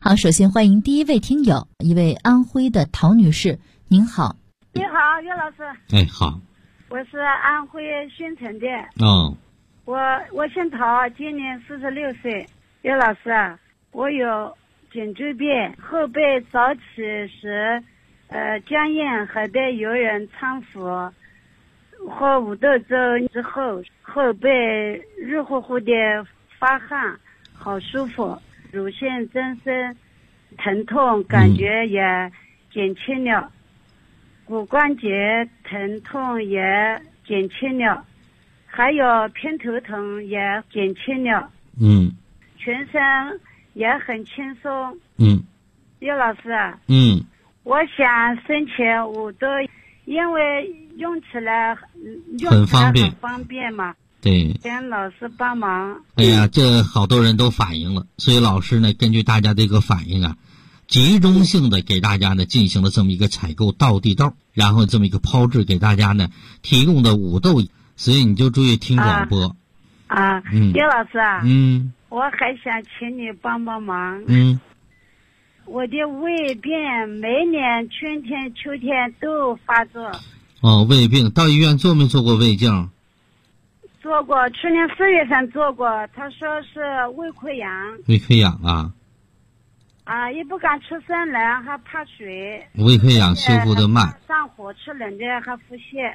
好，首先欢迎第一位听友，一位安徽的陶女士，您好。 你好，岳老师。 哎，好。 我是安徽宣城的。 哦。 我姓陶，今年46岁。岳老师啊，我有颈椎病，后背早起时，僵硬，还得有人搀扶。喝五豆粥之后，后背热乎乎的发汗，好舒服。乳腺增生，疼痛感觉也减轻了，骨关节疼痛也减轻了，还有偏头痛也减轻了。全身也很轻松。岳老师啊，我想申请五豆，因为用起来很方便嘛。 对， 请老师帮忙。 哎呀，这好多人都反映了，所以老师呢，根据大家的一个反应啊，集中性的给大家呢进行了这么一个采购到地豆，然后这么一个抛掷给大家呢提供的五豆，所以你就注意听广播。 岳老师啊，我还想请你帮忙。我的胃病每年春天、秋天都发作。 哦，胃病到医院做没做过胃镜？ 做过，去年4月份做过，他说是胃溃疡。 胃溃疡也不敢吃生冷，还怕水。 胃溃疡修复的慢。 上火，吃冷的还腹泻。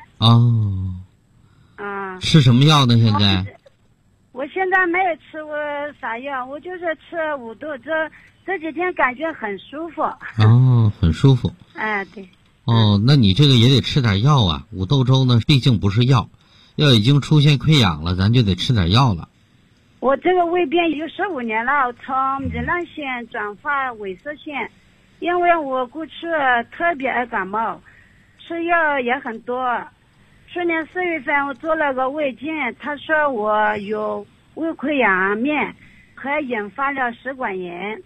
吃什么药呢？现在？ 我现在没有吃过啥药，我就是吃五豆粥，这几天感觉很舒服。 很舒服。 对。 那你这个也得吃点药啊。五豆粥呢，毕竟不是药。要已经出现溃疡了，咱就得吃点药了。 我这个胃病有15年了，从糜烂性转发萎缩性，因为我过去特别爱感冒，吃药也很多。去年4月份我做了个胃镜，他说我有胃溃疡面，还引发了食管炎。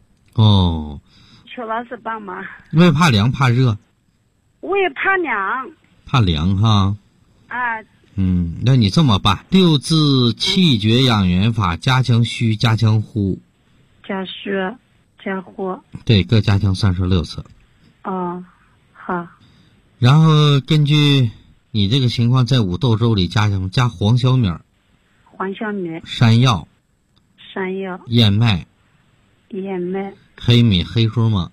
求老师帮忙。 胃怕凉怕热？ 胃怕凉。 怕凉哈。那你这么办，6字气绝养元法，加强虚，加强呼。 加虚加呼。 对，各加强36次。 好。 然后根据你这个情况，在五豆粥里加黄小米。山药。燕麦。黑米、黑芝麻。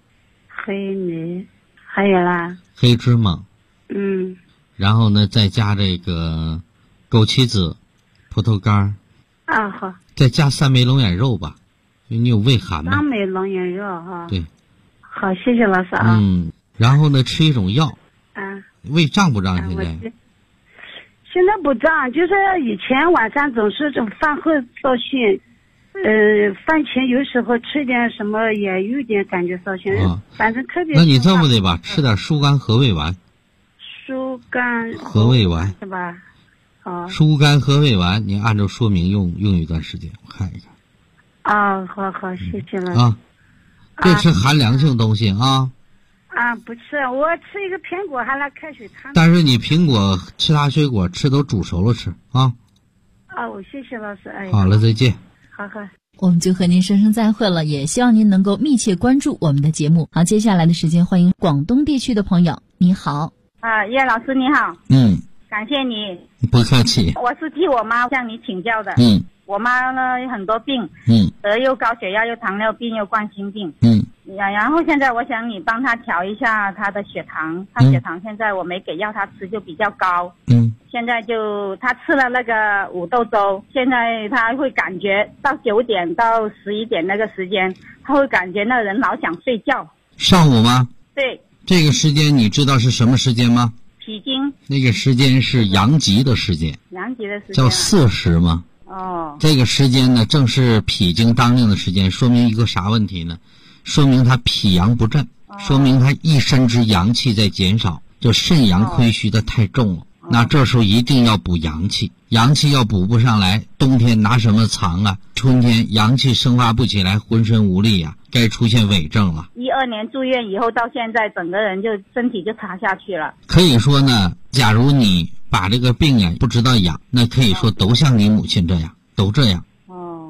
还有啦。 黑芝麻。然后呢，再加这个枸杞子、葡萄干。 好。 再加3枚龙眼肉吧，因为你有胃寒嘛。 3枚龙眼肉哈。 对。 好，谢谢老师啊。 然后呢，吃一种药。胃胀不胀？现在？ 现在不胀，就是以前晚上总是饭后烧心，饭前有时候吃点什么也有点感觉烧心，反正特别。 那你这么的吧，吃点疏肝和胃丸。 疏肝和胃丸是吧？ 疏肝和胃丸，你按照说明用一段时间，我看一看。 好，谢谢了。 别吃寒凉性东西啊。 不吃，我吃一个苹果还拿开水烫。 但是你苹果其他水果吃都煮熟了吃啊。 我谢谢老师。 好了，再见。 好。 我们就和您说声再会了，也希望您能够密切关注我们的节目。好，接下来的时间欢迎广东地区的朋友，你好。 叶老师你好。感谢你。 不客气。 我是替我妈向你请教的。我妈呢有很多病，又高血压，又糖尿病，又冠心病。然后现在我想你帮她调一下她的血糖，她血糖现在我没给药她吃就比较高。现在就她吃了那个五豆粥，现在她会感觉到9点到11点那个时间，她会感觉那人老想睡觉。 上午吗？ 对。 这个时间你知道是什么时间吗？ 脾经。 那个时间是阳极的时间。 阳极的时间。 叫巳时吗？这个时间呢，正是脾经当令的时间，说明一个啥问题呢？说明他脾阳不振，说明他一身之阳气在减少，就肾阳亏虚的太重了。那这时候一定要补阳气，阳气要补不上来，冬天拿什么藏啊？春天阳气生发不起来，浑身无力啊，该出现痿症了。 12年住院以后到现在，整个人就身体就差下去了。 可以说呢，假如你把这个病不知道养，那可以说都像你母亲这样，都这样。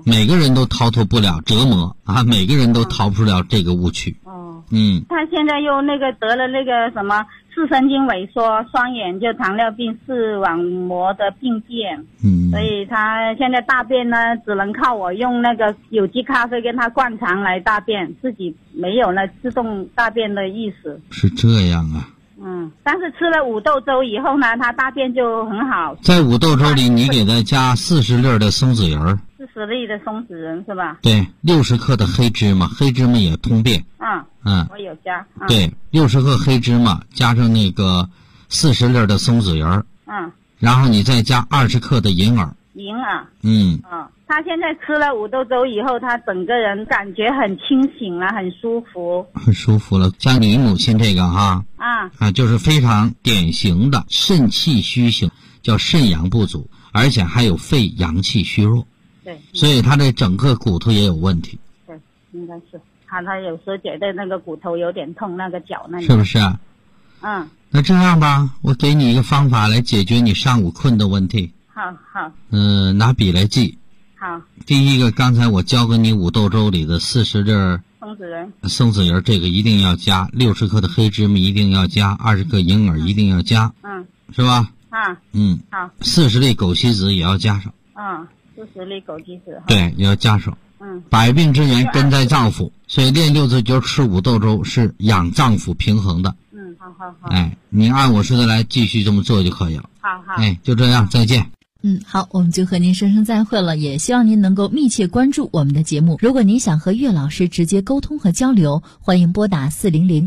每个人都逃脱不了折磨啊，每个人都逃不出了这个误区。 他现在又得了那个什么视神经萎缩、双眼就糖尿病、视网膜的病变。所以他现在大便呢，只能靠我用那个有机咖啡跟他灌肠来大便，自己没有了自动大便的意识。 是这样啊。 但是吃了五豆粥以后呢，他大便就很好。 在五豆粥里，你给他加40粒的松子仁 ，40粒的松子仁是吧？ 对，60克的黑芝麻，黑芝麻也通便。 我有加。 对，60克黑芝麻加上那个40粒的松子仁。然后你再加20克的银耳。 他现在吃了五豆粥以后，他整个人感觉很清醒了，很舒服。 很舒服了。像你母亲这个就是非常典型的肾气虚型，叫肾阳不足，而且还有肺阳气虚弱。 对。 所以他的整个骨头也有问题。 对，应该是。他有时候觉得那个骨头有点痛，那个脚那里。 是不是啊？那这样吧，我给你一个方法来解决你上午困的问题。 好。 拿笔来记。 好。 第一个，刚才我教给你五豆粥里的40粒松子仁，这个一定要加，60克的黑芝麻一定要加，20克银耳一定要加。是吧？好。40粒枸杞子也要加上。 40粒枸杞子。 对，也要加上。百病之源根在脏腑，所以练六字诀吃五豆粥是养脏腑平衡的。 好。 你按我说的来继续这么做就可以了。 好。 就这样，再见。 好，我们就和您说声再会了，也希望您能够密切关注我们的节目。如果您想和岳老师直接沟通和交流，欢迎拨打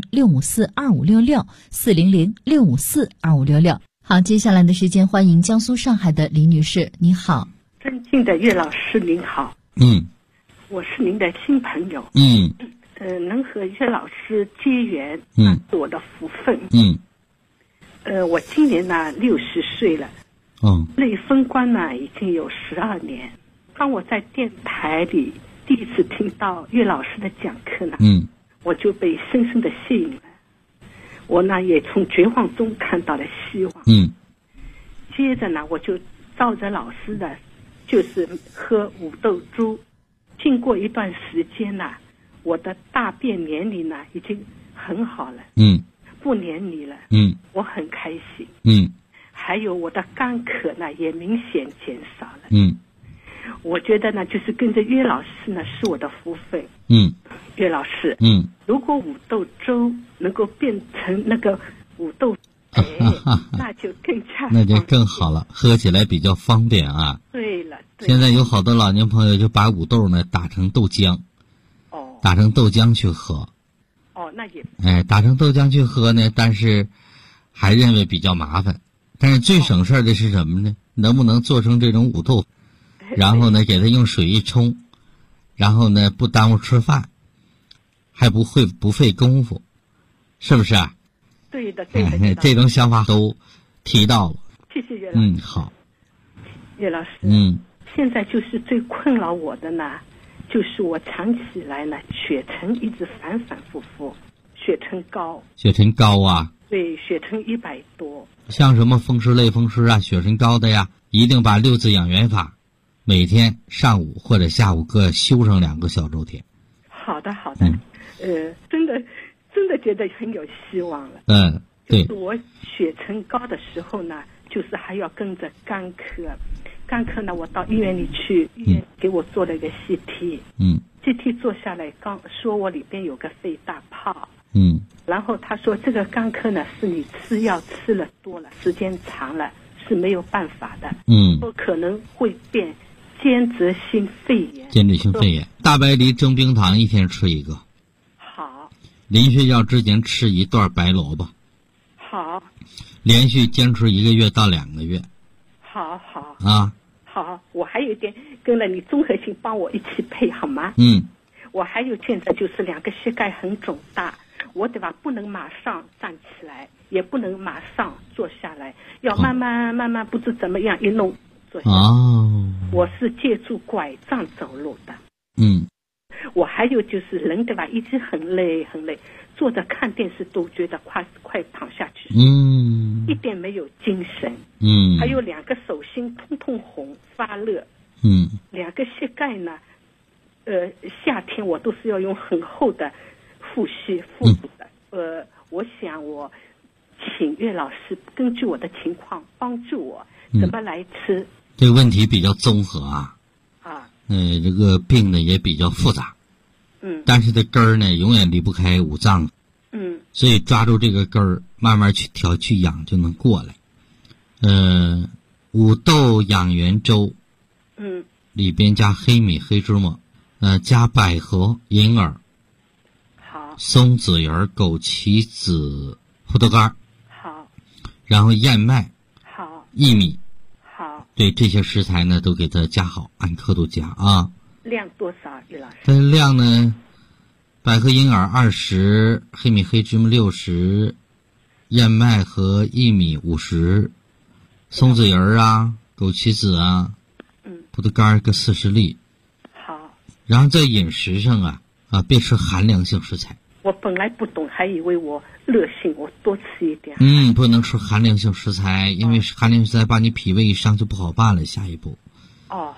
400-654-2566，400-654-2566。好，接下来的时间欢迎江苏上海的李女士，你好。 尊敬的岳老师您好。我是您的新朋友。能和岳老师结缘，是我的福分。我今年呢60岁了。内封关呢已经有12年。当我在电台里第一次听到岳老师的讲课呢，我就被深深的吸引了。我呢也从绝望中看到了希望。接着呢我就照着老师的，就是喝五豆粥。经过一段时间呢，我的大便黏腻呢已经很好了。不黏腻了。我很开心。还有我的干咳呢也明显减少了。我觉得呢就是跟着岳老师呢是我的福分。岳老师，如果五豆粥能够变成那个五豆那就更加那就更好了，喝起来比较方便啊。 对了。 现在有好多老年朋友就把五豆呢打成豆浆。打成豆浆去喝。 那也打成豆浆去喝呢，但是还认为比较麻烦。但是最省事的是什么呢？能不能做成这种五豆，然后呢给它用水一冲，然后呢不耽误吃饭，还不费功夫，是不是啊？ 对的。 这种想法都提到了。 谢谢岳老师。 好。 岳老师，现在就是最困扰我的呢，就是我长期来呢血沉一直反反复复，血沉高啊。 对，血沉100多。 像什么风湿类风湿啊，血沉高的呀，一定把6字养元法每天上午或者下午各修上2个小周天。 好的。真的觉得很有希望了。 对。 就是我血沉高的时候呢，就是还要跟着干咳呢，我到医院里去，医院给我做了一个 CT。CT 做下来，刚说我里边有个肺大泡。然后他说这个干咳呢是你吃药吃了多了，时间长了是没有办法的。说可能会变间质性肺炎。大白梨蒸冰糖一天吃1个。好。临睡觉之前吃1段白萝卜。好。连续坚持1个月到2个月。好。好，我还有一点跟了你综合性帮我一起配好吗？我还有现在就是2个膝盖很肿大，我对吧不能马上站起来，也不能马上坐下来，要慢慢不知怎么样一弄坐下来。我是借助拐杖走路的。我还有就是人对吧一直很累，坐着看电视都觉得快躺下去。一点没有精神。还有2个手心通红发热。2个膝盖呢夏天我都是要用很厚的护肤的。我想我请岳老师根据我的情况帮助我怎么来吃。 这个问题比较综合啊。这个病呢也比较复杂。但是这根儿呢永远离不开五脏。所以抓住这个根儿，慢慢去调去养就能过来。五豆养元粥，里边加黑米、黑芝麻，加百合、银耳， 好， 松子仁、枸杞子、葡萄干， 好， 然后燕麦， 好， 薏米， 好， 对这些食材呢都给它加好，按刻度加啊。 量多少，岳老师？ 这量呢，百合、银耳20，黑米、黑芝麻60，燕麦和薏米50，松子仁啊、枸杞子啊，葡萄干各40粒。 好。 然后在饮食上啊，别吃寒凉性食材。 我本来不懂，还以为我热性，我多吃一点。 不能吃寒凉性食材，因为寒凉食材把你脾胃一伤就不好办了。下一步。 好。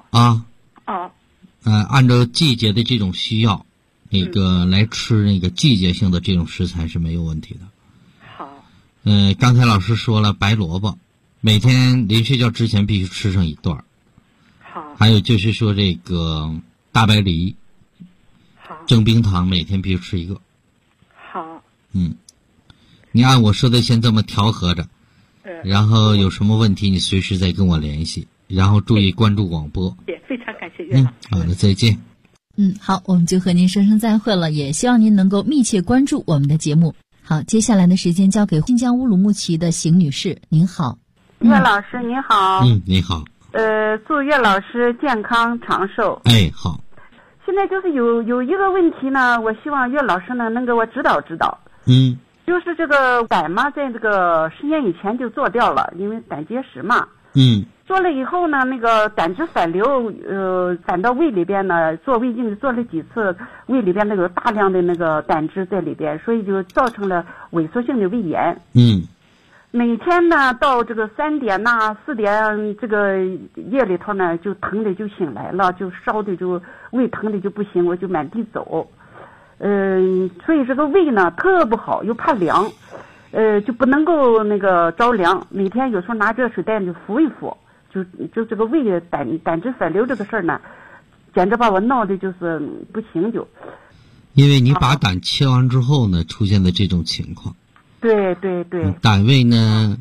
按照季节的这种需要，来吃那个季节性的这种食材是没有问题的。 好。 刚才老师说了，白萝卜每天临睡觉之前必须吃上一段。 好。 还有就是说这个大白梨， 好， 蒸冰糖每天必须吃一个。 好。 你按我说的先这么调和着，然后有什么问题你随时再跟我联系，然后注意关注广播。 非常感谢岳老师。 好的，再见。 好，我们就和您说声再会了，也希望您能够密切关注我们的节目。好，接下来的时间交给新疆乌鲁木齐的邢女士，您好。 岳老师您好。 你好。 祝岳老师健康长寿。 好。 现在就是有一个问题呢，我希望岳老师呢能给我指导指导。就是这个胆嘛，在这个10年以前就做掉了，因为胆结石嘛。做了以后呢，那个胆汁反流，反到胃里边呢，做胃镜做了几次，胃里边那个大量的那个胆汁在里边，所以就造成了萎缩性的胃炎。每天呢到这个3点4点这个夜里头呢，就疼的就醒来了，就烧的就胃疼的就不行，我就满地走。所以这个胃呢特不好，又怕凉，就不能够那个着凉，每天有时候拿热水袋就敷一敷。就这个胃胆汁反流这个事儿呢，简直把我闹的就是不行就。 因为你把胆切完之后呢，出现的这种情况。 对。 胆位呢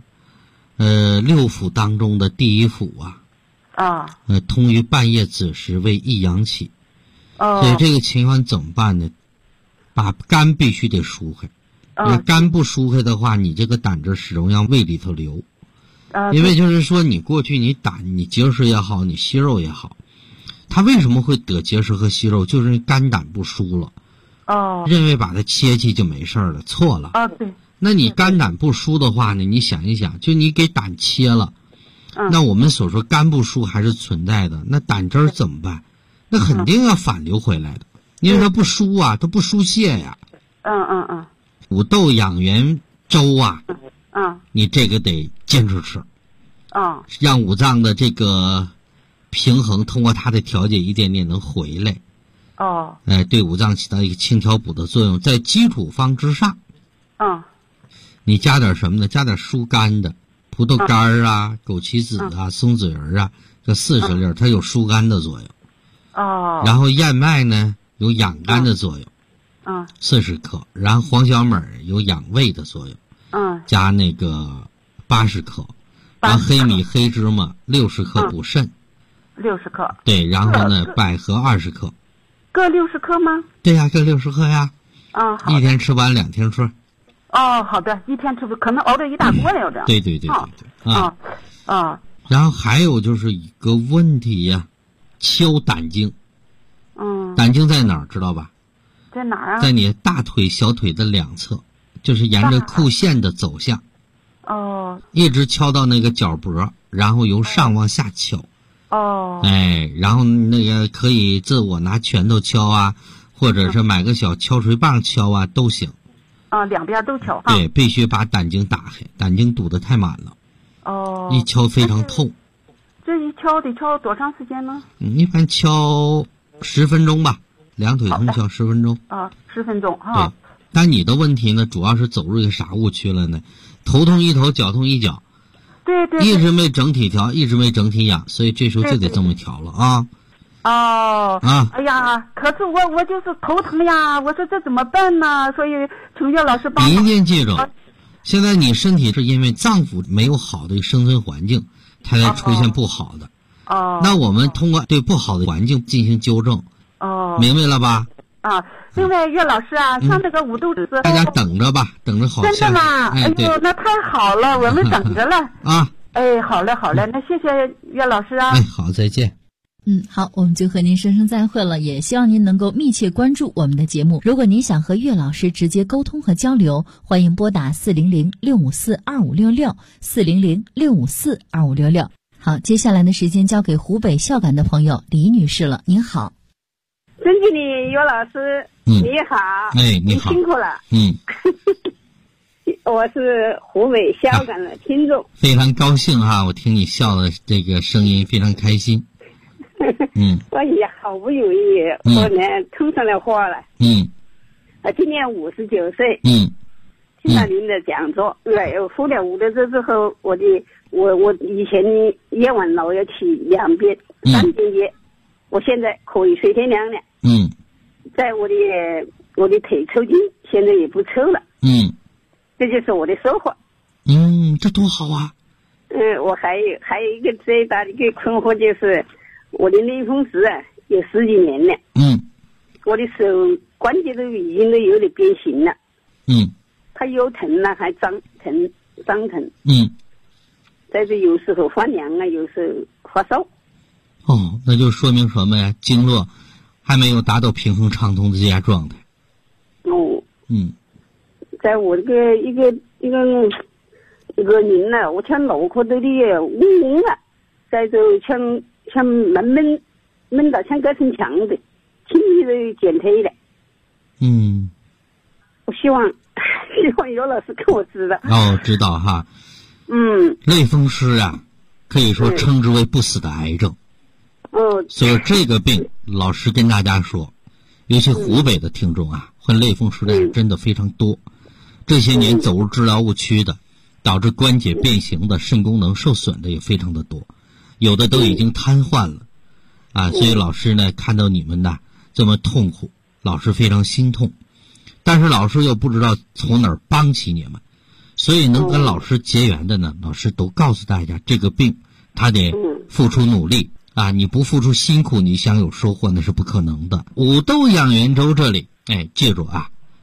，6腑当中的第一腑通于半夜子时为益阳气。所以这个情况怎么办呢？把肝必须得疏开。你肝不疏开的话，你这个胆汁始终让胃里头流。因为就是说你过去你结石也好，你息肉也好，他为什么会得结石和息肉，就是肝胆不疏了。认为把它切去就没事了，错了。 对。 那你肝胆不疏的话呢，你想一想，就你给胆切了，那我们所说肝不疏还是存在的，那胆汁怎么办？那肯定要反流回来的，因为它不疏啊，它不疏泄呀。五豆养元粥啊，你这个得坚持吃，让五脏的这个平衡通过它的调节一点点能回来。对五脏起到一个清调补的作用，在基础方之上，你加点什么呢？加点疏肝的葡萄干啊、枸杞子啊、松子仁啊，这40粒它有疏肝的作用。然后燕麦呢有养肝的作用，40克，然后黄小米有养胃的作用，加那个80克，然后黑米、黑芝麻60克补肾 ，60克， 对，然后呢百合20克， 各60克吗？ 对呀，各60克呀。 好， 一天吃完2天吃。 好的，一天吃不可能熬着一大锅了这样。 对。然后还有就是一个问题呀，敲胆经。胆经在哪儿知道吧？ 在哪儿啊？ 在你大腿、小腿的两侧，就是沿着裤线的走向。一直敲到那个脚脖，然后由上往下敲。然后那个可以自我拿拳头敲啊，或者是买个小敲锤棒敲啊，都行。 两边都敲。 对，必须把胆经打开，胆经堵得太满了。一敲非常痛。 这一敲得敲多长时间呢？ 一般敲 10分钟吧，两腿通敲10分钟。 10分钟哈。 对，但你的问题呢，主要是走入一个啥误区了呢？头痛一头，脚痛一脚。 对对。 一直没整体调，一直没整体养，所以这时候就得这么调了啊。 哎呀，可是我就是头疼呀，我说这怎么办呢？所以请岳老师帮忙。 你一定记住，现在你身体是因为脏腑没有好的生存环境，它才出现不好的。那我们通过对不好的环境进行纠正。明白了吧？ 另外岳老师啊，像那个五豆子， 大家等着吧，等着好。 真的吗？哎呦，那太好了，我们等着了。好嘞，那谢谢岳老师啊。 好，再见。 好，我们就和您说声再会了，也希望您能够密切关注我们的节目。如果您想和岳老师直接沟通和交流，欢迎拨打400-654-2566，400-654-2566。好，接下来的时间交给湖北孝感的朋友李女士了。您好。 尊敬的岳老师，你好。 你好。 你辛苦了。我是湖北孝感的听众。 非常高兴哈，我听你笑的这个声音非常开心。 我也好不容易我呢通上来话了。今年59岁。听了您的讲座，服了五豆子之后，我以前夜晚老要起2遍、3遍夜，我现在可以随天凉了。在我的腿抽筋，现在也不抽了。这就是我的收获。 这多好啊。 我还有一个最大的一个困惑，就是我的类风湿啊，有10几年了。我的手关节都已经有点变形了。它又疼了，还张疼。再者有时候发凉啊，有时候发烧。 那就说明什么呀？经络还没有达到平衡畅通的最佳状态。 在我这个一个人呢，我像脑壳都的嗡啊，再就像闷到像隔层墙的，轻易都减退了。我希望有老师跟我知道。 知道哈。类风湿啊，可以说称之为不死的癌症。所以这个病，老师跟大家说，尤其湖北的听众啊，患类风湿的人真的非常多。这些年走入治疗误区的，导致关节变形的、肾功能受损的也非常的多，有的都已经瘫痪了。所以老师呢，看到你们呢这么痛苦，老师非常心痛，但是老师又不知道从哪儿帮起你们，所以能跟老师结缘的呢，老师都告诉大家，这个病他得付出努力你不付出辛苦，你想有收获那是不可能的。五豆养元粥这里，记住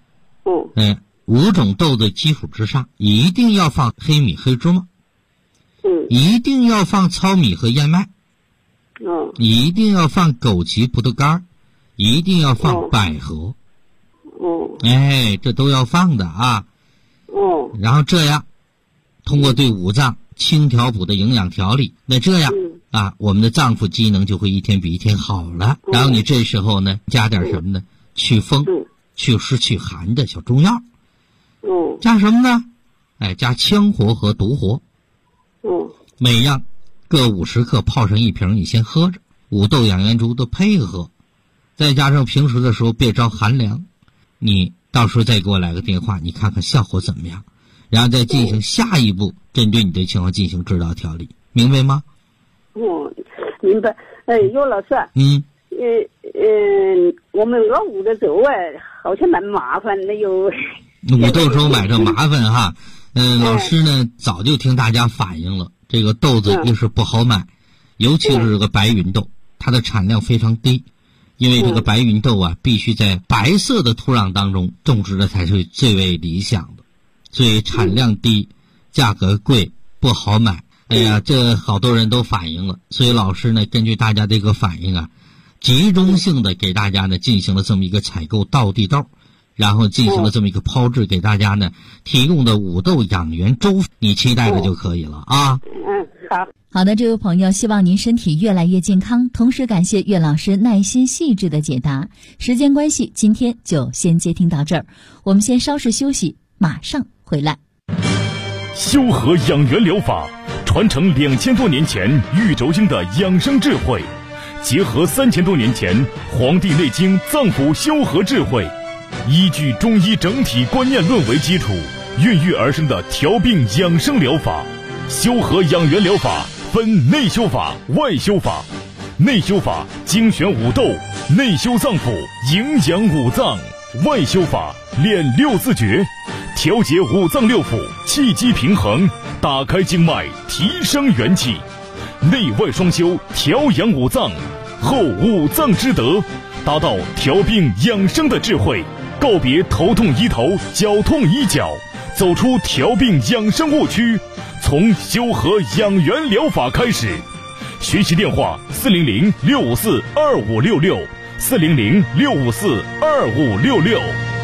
5种豆的基础之上，一定要放黑米、黑芝麻，一定要放糙米和燕麦，一定要放枸杞、葡萄干，一定要放百合，这都要放的啊。然后这样，通过对五脏清调补的营养调理，那这样我们的脏腑机能就会一天比一天好了。然后你这时候呢，加点什么呢？祛风、祛湿、祛寒的小中药。加什么呢？加羌活和独活。每样各50克，泡上1瓶，你先喝着。五豆养元粥的配合，再加上平时的时候别着寒凉，你到时候再给我来个电话，你看看效果怎么样，然后再进行下一步针对你的情况进行治疗调理，明白吗？ 明白。岳老师我们熬五豆粥好像蛮麻烦的， 五豆粥买着麻烦哈。老师呢早就听大家反映了，这个豆子又是不好买，尤其是这个白芸豆，它的产量非常低，因为这个白芸豆必须在白色的土壤当中种植的才是最为理想的，所以产量低，价格贵，不好买。这好多人都反映了，所以老师呢根据大家的一个反应集中性的给大家呢进行了这么一个采购道地豆，然后进行了这么一个抛制，给大家呢提供的五豆养元粥，你期待着就可以了啊。 好的，这位朋友，希望您身体越来越健康，同时感谢岳老师耐心细致的解答。时间关系，今天就先接听到这儿，我们先稍事休息，马上回来。 修和养元疗法传承2000多年前玉轴经的养生智慧， 结合3000多年前《黄帝内经》脏腑修和智慧，依据中医整体观念论为基础，孕育而生的调病养生疗法。修和养元疗法分内修法、外修法。内修法精选五斗，内修脏腑，营养五脏；外修法练6字诀，调节五脏六腑，气机平衡，打开经脉，提升元气。内外双修，调养五脏，后五脏之德，达到调病养生的智慧，告别头痛医头、脚痛医脚，走出调病养生误区，从修和养元疗法开始。学习电话400-654-2566，400-654-2566。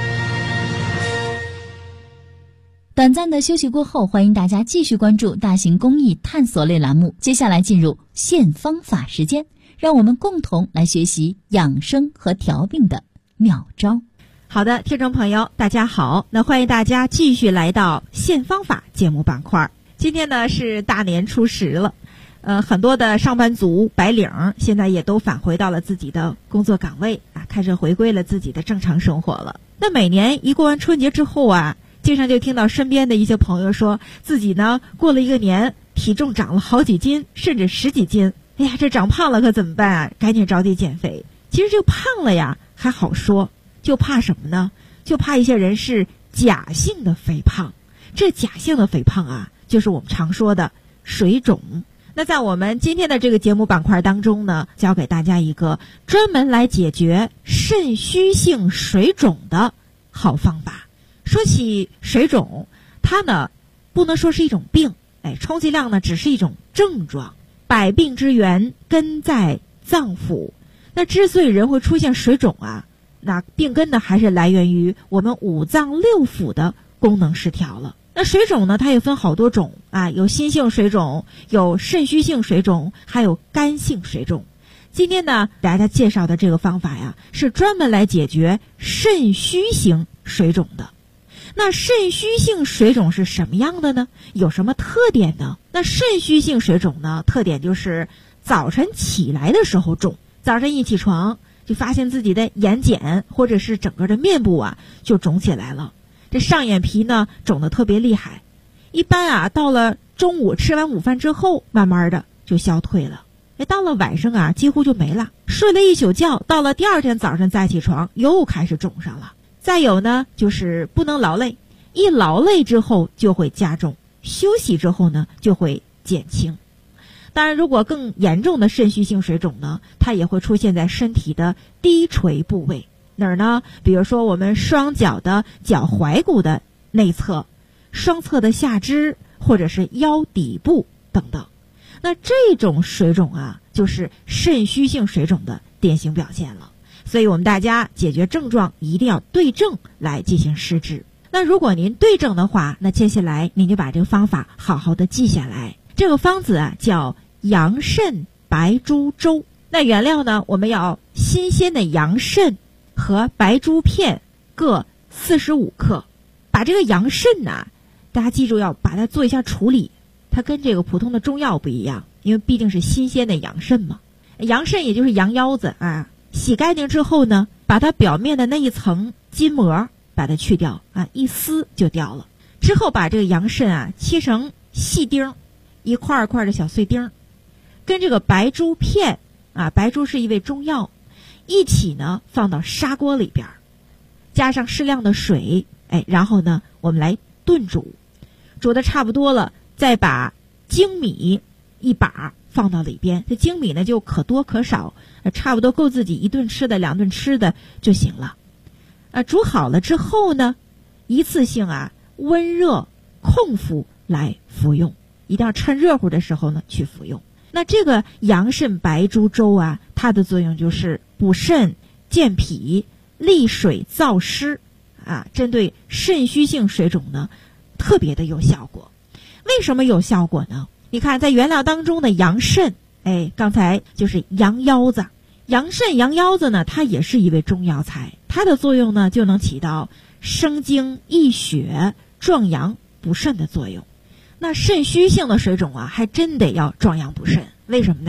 短暂的休息过后，欢迎大家继续关注大型公益探索类栏目。接下来进入现方法时间，让我们共同来学习养生和调病的妙招。 好的，听众朋友大家好，那欢迎大家继续来到现方法节目板块。今天呢是大年初10了，很多的上班族白领现在也都返回到了自己的工作岗位啊，开始回归了自己的正常生活了。那每年一过完春节之后啊，经常就听到身边的一些朋友说自己呢过了一个年，体重长了好几斤，甚至10几斤。哎呀，这长胖了可怎么办啊？赶紧着急减肥。其实这个胖了呀还好说，就怕什么呢？就怕一些人是假性的肥胖。这假性的肥胖啊，就是我们常说的水肿。那在我们今天的这个节目板块当中呢，教给大家一个专门来解决肾虚性水肿的好方法。说起水肿，它呢不能说是一种病，充其量呢只是一种症状。百病之源根在脏腑，那之所以人会出现水肿啊，那病根呢还是来源于我们五脏六腑的功能失调了。那水肿呢它也分好多种啊，有心性水肿，有肾虚性水肿，还有肝性水肿。今天呢大家介绍的这个方法呀，是专门来解决肾虚型水肿的。那肾虚性水肿是什么样的呢？有什么特点呢？那肾虚性水肿呢，特点就是早晨起来的时候肿，早晨一起床就发现自己的眼睑或者是整个的面部啊就肿起来了。这上眼皮呢肿得特别厉害，一般啊到了中午吃完午饭之后，慢慢的就消退了。到了晚上啊几乎就没了，睡了一宿觉，到了第二天早上再起床又开始肿上了。再有呢就是不能劳累，一劳累之后就会加重，休息之后呢就会减轻。当然如果更严重的肾虚性水肿呢，它也会出现在身体的低垂部位。哪儿呢？比如说我们双脚的脚踝骨的内侧，双侧的下肢，或者是腰底部等等。那这种水肿啊，就是肾虚性水肿的典型表现了。所以我们大家解决症状一定要对症来进行施治。那如果您对症的话，那接下来您就把这个方法好好的记下来。这个方子啊叫羊肾白术粥。那原料呢，我们要新鲜的羊肾和白术片各45克。把这个羊肾呢，大家记住要把它做一下处理，它跟这个普通的中药不一样，因为毕竟是新鲜的羊肾嘛。羊肾也就是羊腰子啊，洗干净之后呢，把它表面的那一层筋膜把它去掉啊，一撕就掉了。之后把这个羊肾啊切成细丁，一块一块的小碎丁，跟这个白术片啊，白术是一味中药，一起呢放到砂锅里边，加上适量的水，然后呢我们来炖煮，煮的差不多了，再把粳米一把放到里边。这粳米呢就可多可少，差不多够自己1顿吃的2顿吃的就行了。煮好了之后呢，一次性啊温热空腹来服用，一定要趁热乎的时候呢去服用。那这个羊肾白术粥啊，它的作用就是补肾健脾利水燥湿啊，针对肾虚性水肿呢特别的有效果。为什么有效果呢？你看在原料当中的羊肾，刚才就是羊腰子。羊肾羊腰子呢，它也是一味中药材，它的作用呢就能起到生精益血壮阳补肾的作用。那肾虚性的水肿啊，还真得要壮阳补肾。为什么呢？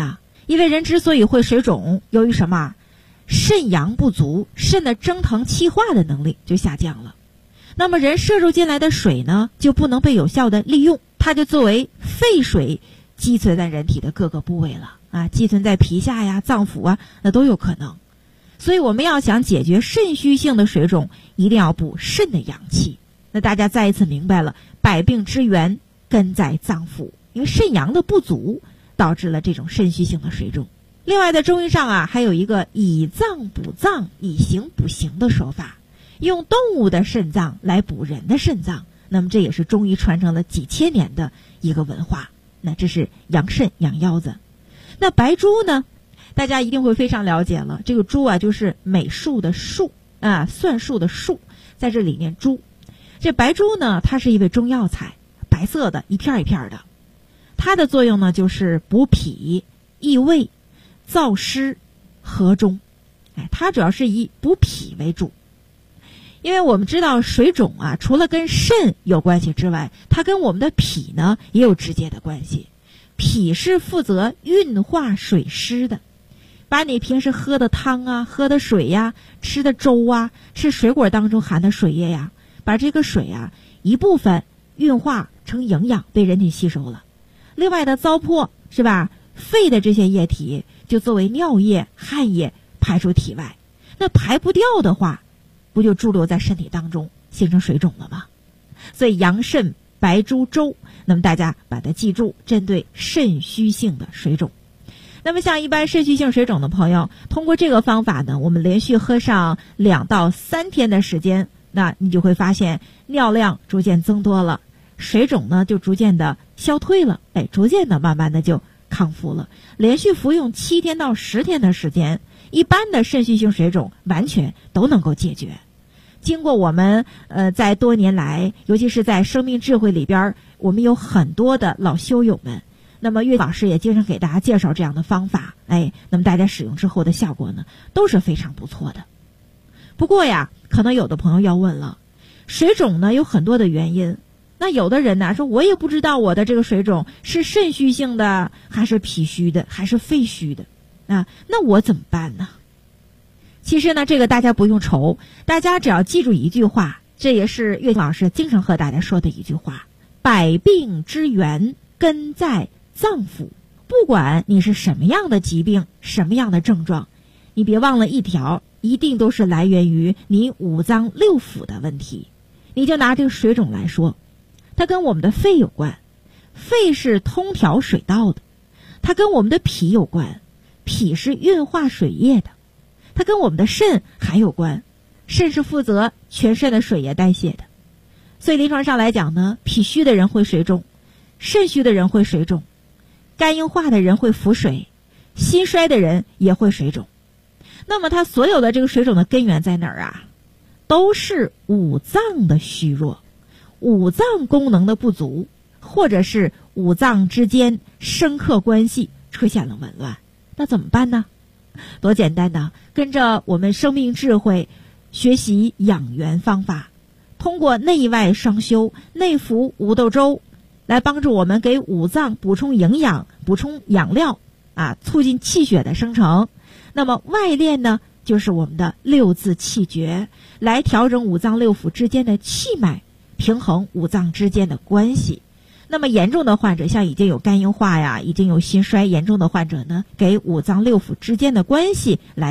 因为人之所以会水肿，由于什么？肾阳不足，肾的蒸腾气化的能力就下降了。那么人摄入进来的水呢，就不能被有效的利用，它就作为废水积存在人体的各个部位了啊，积存在皮下呀、脏腑啊，那都有可能。所以我们要想解决肾虚性的水肿，一定要补肾的阳气。那大家再一次明白了，百病之源根在脏腑，因为肾阳的不足导致了这种肾虚性的水肿。另外在中医上啊，还有一个以脏补脏，以形补形的说法，用动物的肾脏来补人的肾脏。那么这也是中医传承了几千年的一个文化。那这是养肾养腰子。那白术呢，大家一定会非常了解了，这个术啊就是美术的术啊，算术的术，在这里面术。这白术呢，它是一味中药材，白色的，一片一片的。它的作用呢就是补脾、益胃、燥湿、和中。它主要是以补脾为主。因为我们知道水肿啊，除了跟肾有关系之外，它跟我们的脾呢也有直接的关系。脾是负责运化水湿的，把你平时喝的汤啊、喝的水呀、吃的粥啊、吃水果当中含的水液呀，把这个水啊一部分运化成营养被人体吸收了，另外的糟粕是吧，肺的这些液体就作为尿液、汗液排出体外。那排不掉的话，不就驻留在身体当中形成水肿了吗？所以阳肾白术粥，那么大家把它记住，针对肾虚性的水肿。那么像一般肾虚性水肿的朋友，通过这个方法呢，我们连续喝上2到3天的时间，那你就会发现尿量逐渐增多了，水肿呢就逐渐的消退了，逐渐的慢慢的就康复了。连续服用7天到10天的时间，一般的肾虚性水肿完全都能够解决。经过我们在多年来，尤其是在生命智慧里边，我们有很多的老修友们，那么岳老师也经常给大家介绍这样的方法，那么大家使用之后的效果呢都是非常不错的。不过呀，可能有的朋友要问了，水肿呢有很多的原因，那有的人呢说我也不知道我的这个水肿是肾虚性的还是脾虚的还是肺虚的那我怎么办呢？其实呢，这个大家不用愁，大家只要记住一句话，这也是岳老师经常和大家说的一句话：百病之源根在脏腑。不管你是什么样的疾病，什么样的症状，你别忘了一条，一定都是来源于你五脏六腑的问题。你就拿这个水肿来说，它跟我们的肺有关，肺是通调水道的；它跟我们的脾有关，脾是运化水液的；它跟我们的肾还有关，肾是负责全身的水液代谢的。所以临床上来讲呢，脾虚的人会水肿，肾虚的人会水肿，肝硬化的人会腹水，心衰的人也会水肿。那么它所有的这个水肿的根源在哪儿啊？都是五脏的虚弱，五脏功能的不足，或者是五脏之间生克关系出现了紊乱。那怎么办呢？多简单呢，跟着我们生命智慧学习养元方法，通过内外双修、内服五豆粥来帮助我们给五脏补充营养、补充养料促进气血的生成。那么外练呢，就是我们的六字气诀，来调整五脏六腑之间的气脉，平衡五脏之间的关系。那么严重的患者，像已经有肝硬化呀，已经有心衰严重的患者呢，给五脏六腑之间的关系来